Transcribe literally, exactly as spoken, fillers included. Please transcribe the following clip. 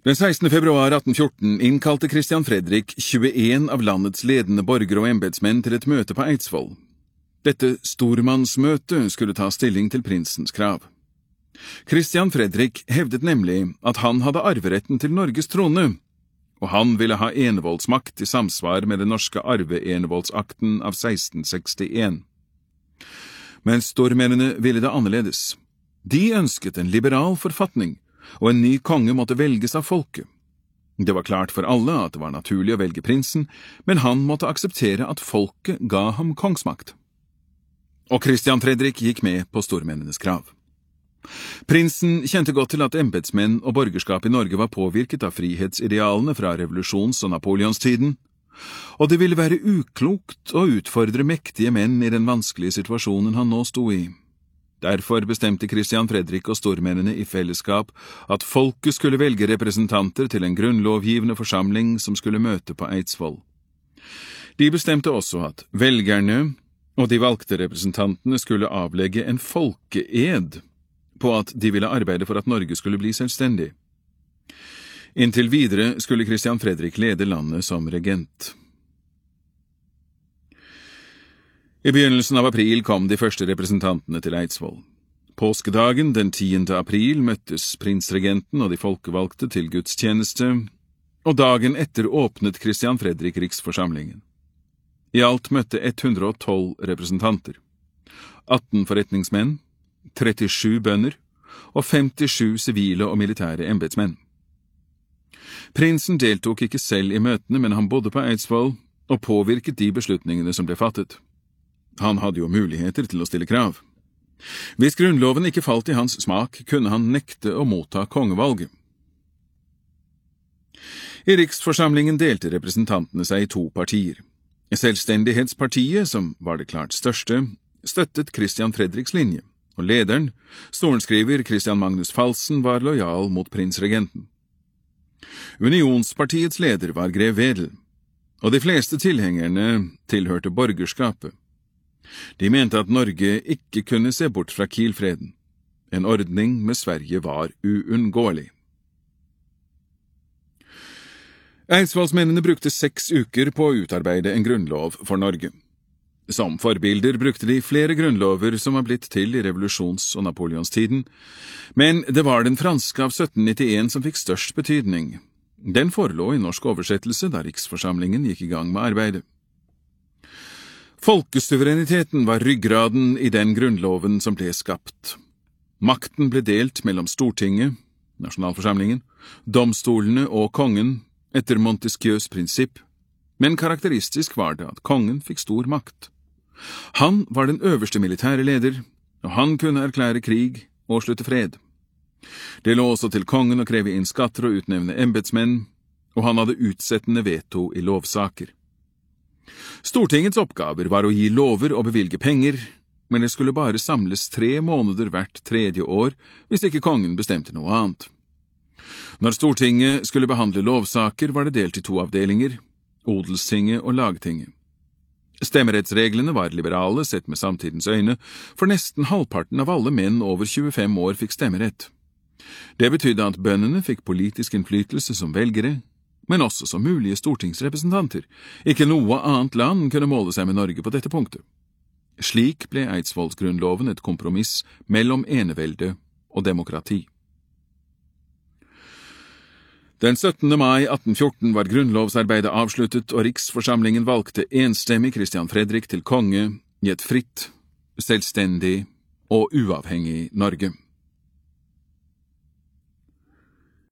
Den sekstende februar atten fjorten innkalte Christian Fredrik tjueen av landets ledende borgere og embetsmenn til et møte på Eidsvoll. Dette stormannsmøtet skulle ta stilling til prinsens krav. Christian Fredrik hevdet nemlig at han hadde arveretten til Norges trone, og han ville ha enevoldsmakt i samsvar med den norske arve-enevoldsakten av seksten sekstien. Men stormennene ville det annerledes. De ønsket en liberal forfatning, og en ny konge måtte velges av folket. Det var klart for alle at det var naturlig å velge prinsen, men han måtte akseptere at folket ga ham kongsmakt. Og Christian Fredrik gikk med på stormennenes krav. Prinsen kjente godt til at embetsmenn og borgerskap i Norge var påvirket av frihetsidealene fra revolusjons- og napoleonstiden, og det ville være uklokt å utfordre mektige menn i den vanskelige situasjonen han nå sto i. Derfor bestemte Christian Fredrik og stormennene i fellesskap at folket skulle velge representanter til en grunnlovgivende forsamling som skulle møte på Eidsvoll. De bestemte også at velgerne og de valgte representantene skulle avlegge en folkeed på at de ville arbeide for at Norge skulle bli selvstendig. Inntil videre skulle Christian Fredrik lede landet som regent. I begynnelsen av april kom de første representantene til Eidsvoll. Påskedagen den tiende april møttes prinsregenten og de folkevalgte til gudstjeneste, og dagen etter åpnet Christian Fredrik riksforsamlingen. I alt møtte hundre og tolv representanter, atten forretningsmenn, trettisju bønder og femtisju sivile og militære embetsmenn. Prinsen deltok ikke selv i møtene, men han bodde på Eidsvoll og påvirket de beslutningene som ble fattet. Han hadde jo muligheter til å stille krav. Hvis grunnloven ikke falt i hans smak, kunne han nekte å motta kongevalget. I riksforsamlingen delte representantene seg i to partier. Selvstendighetspartiet, som var det klart største, støttet Christian Fredriks linje, og lederen, sorenskriver Christian Magnus Falsen, var lojal mot prinsregenten. Unionspartiets leder var grev Wedel, og de fleste tilhengerne tilhørte borgerskapet. De mente at Norge ikke kunne se bort fra Kiel-freden. En ordning med Sverige var uunngåelig. Eidsvollsmennene brukte seks uker på å utarbeide en grunnlov for Norge. Som forbilder brukte de flere grunnlover som var blitt til i revolusjons- og napoleonstiden, men det var den franske av sytten nittien som fikk størst betydning. Den forelå i norsk oversettelse da riksforsamlingen gikk i gang med arbeidet. Folkesuvereniteten var ryggraden i den grunnloven som ble skapt. Makten ble delt mellom Stortinget, nasjonalforsamlingen, domstolene og kongen etter Montesquieus prinsipp, men karakteristisk var det at kongen fikk stor makt. Han var den øverste militære leder, og han kunne erklære krig og slutte fred. Det lå også til kongen å kreve inn skatter og utnevne embetsmenn, og han hadde utsettende veto i lovsaker. Stortingets oppgaver var å gi lover og bevilge penger, men det skulle bare samles tre måneder hvert tredje år hvis ikke kongen bestemte noe annet. Når Stortinget skulle behandle lovsaker var det delt i to avdelinger, Odelstinget og Lagtinget. Stemmerettsreglene var liberale sett med samtidens øyne, for nesten halvparten av alle menn over tjuefem år fikk stemmerett. Det betydde at bøndene fikk politisk innflytelse som velgere, men også som mulige stortingsrepresentanter. Ikke noe annet land kunne måle seg med Norge på dette punktet. Slik ble Eidsvollsgrunnloven et kompromiss mellom enevelde og demokrati. Den syttende mai atten fjorten var grunnlovsarbeidet avsluttet, og riksforsamlingen valgte enstemmig Christian Fredrik til konge i et fritt, selvstendig og uavhengig Norge.